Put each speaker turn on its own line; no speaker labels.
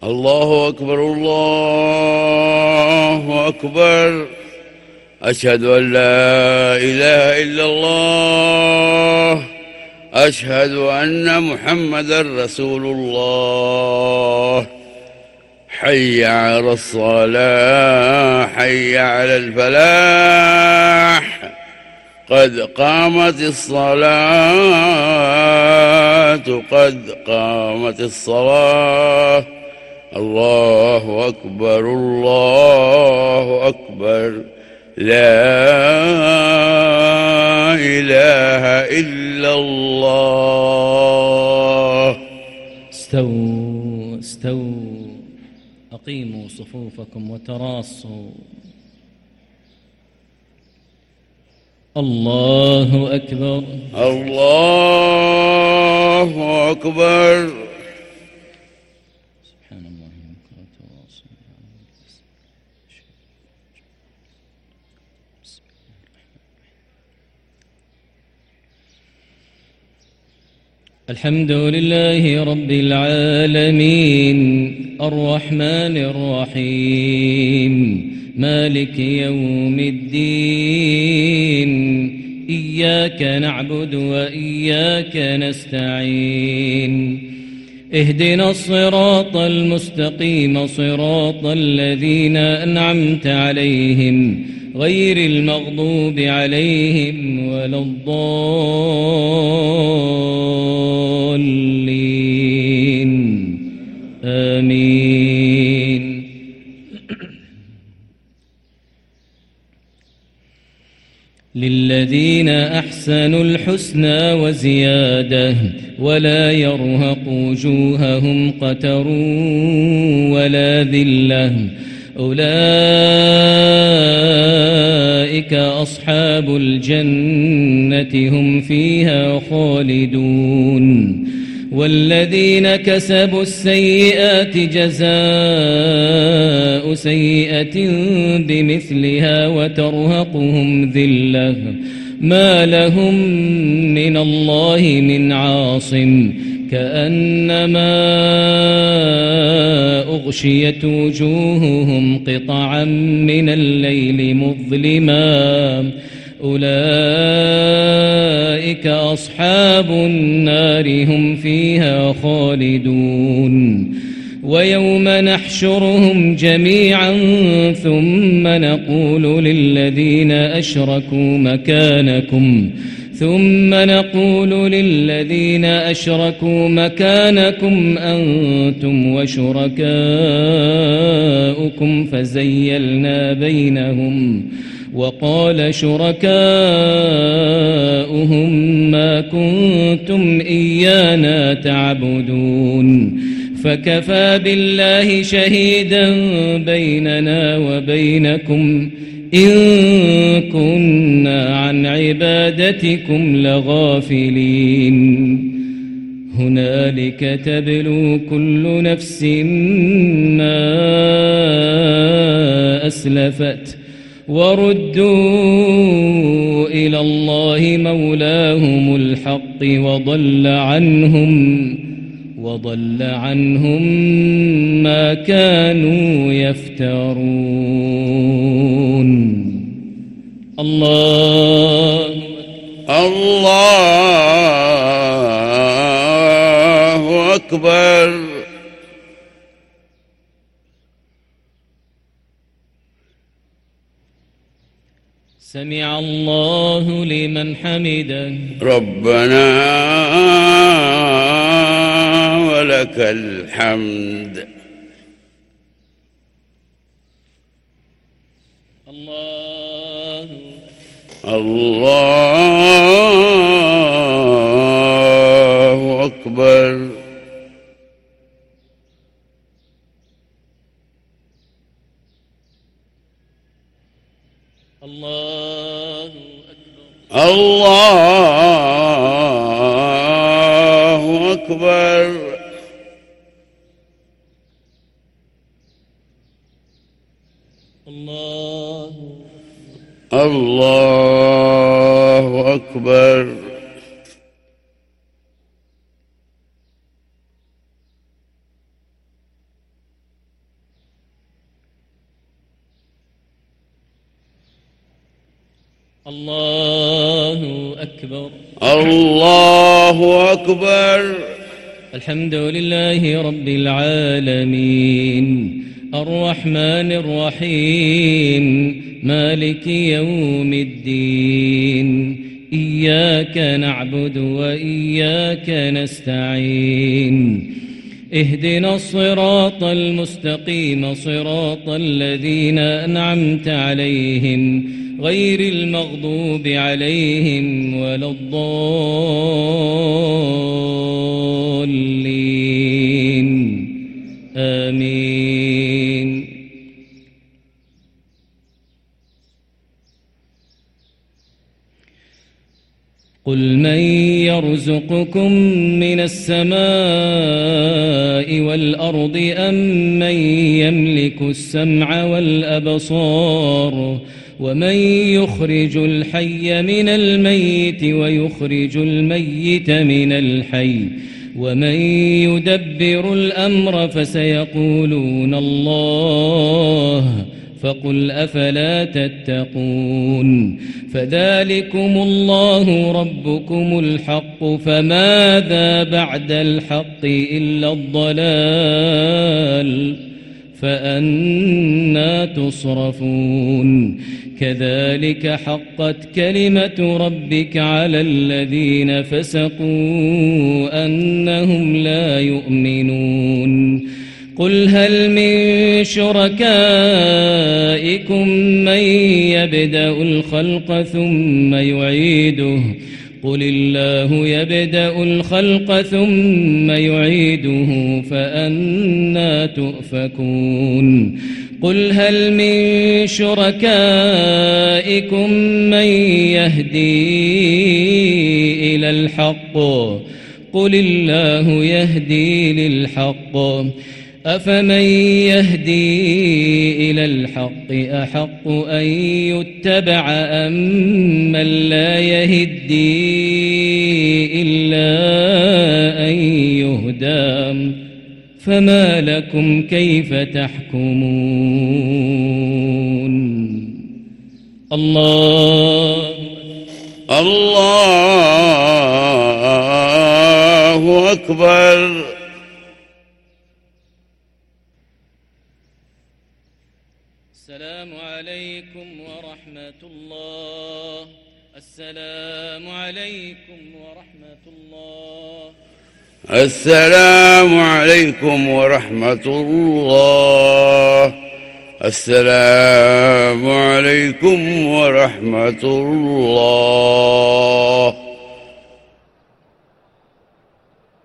الله أكبر الله أكبر. أشهد أن لا إله إلا الله. أشهد أن محمدا رسول الله. حي على الصلاة، حي على الفلاح، قد قامت الصلاة، قد قامت الصلاة. الله أكبر الله أكبر. لا إله إلا الله.
استووا استووا، أقيموا صفوفكم وتراصوا. الله أكبر
الله أكبر.
سبحان الله وتواصوا. الحمد لله رب العالمين الرحمن الرحيم مالك يوم الدين. إياك نعبد وإياك نستعين. اهدنا الصراط المستقيم، صراط الذين أنعمت عليهم غير المغضوب عليهم ولا الضالين. آمين. للذين أحسنوا الحسنى وزيادة ولا يرهق وجوههم قتر ولا ذلة. أولئك أصحاب الجنة هم فيها خالدون. والذين كسبوا السيئات جزاء سيئة بمثلها وترهقهم ذلة ما لهم من الله من عاصم. كأنما أغشيت وجوههم قطعا من الليل مظلما. أولئك أصحاب النار هم فيها خالدون. ويوم نحشرهم جميعا ثم نقول للذين أشركوا مكانكم أنتم وشركاؤكم فزيلنا بينهم. وقال شركاؤهم ما كنتم إيانا تعبدون. فكفى بالله شهيدا بيننا وبينكم إن كنا عن عبادتكم لغافلين. هنالك تبلو كل نفس ما أسلفت وردوا إلى الله مولاهم الحق وضل عنهم ما كانوا يفترون. الله
أكبر.
سمع الله لمن حمده.
ربنا ولك الحمد. الله أكبر. الله أكبر. الله أكبر.
الله أكبر.
الله أكبر.
الحمد لله رب العالمين الرحمن الرحيم مالك يوم الدين إياك نعبد وإياك نستعين اهدنا الصراط المستقيم صراط الذين أنعمت عليهم غير المغضوب عليهم ولا الضالين آمين. قل من يرزقكم من السماء والأرض أم من يملك السمع والأبصار ومن يخرج الحي من الميت ويخرج الميت من الحي ومن يدبر الأمر فسيقولون الله فقل أفلا تتقون فذلكم الله ربكم الحق فماذا بعد الحق إلا الضلال فأنى تصرفون كذلك حقت كلمة ربك على الذين فسقوا أنهم لا يؤمنون قل هل من شركائكم من يبدأ الخلق ثم يعيده قل الله يبدأ الخلق ثم يعيده فأنى تؤفكون قل هل من شركائكم من يهدي إلى الحق قل الله يهدي للحق أفمن يهدي إلى الحق أحق أن يتبع أم من لا يهدي إلا أن يهدى فما لكم كيف تحكمون الله
أكبر.
السلام عليكم ورحمة الله. السلام عليكم ورحمة الله.
السلام عليكم ورحمة الله. السلام عليكم ورحمة الله.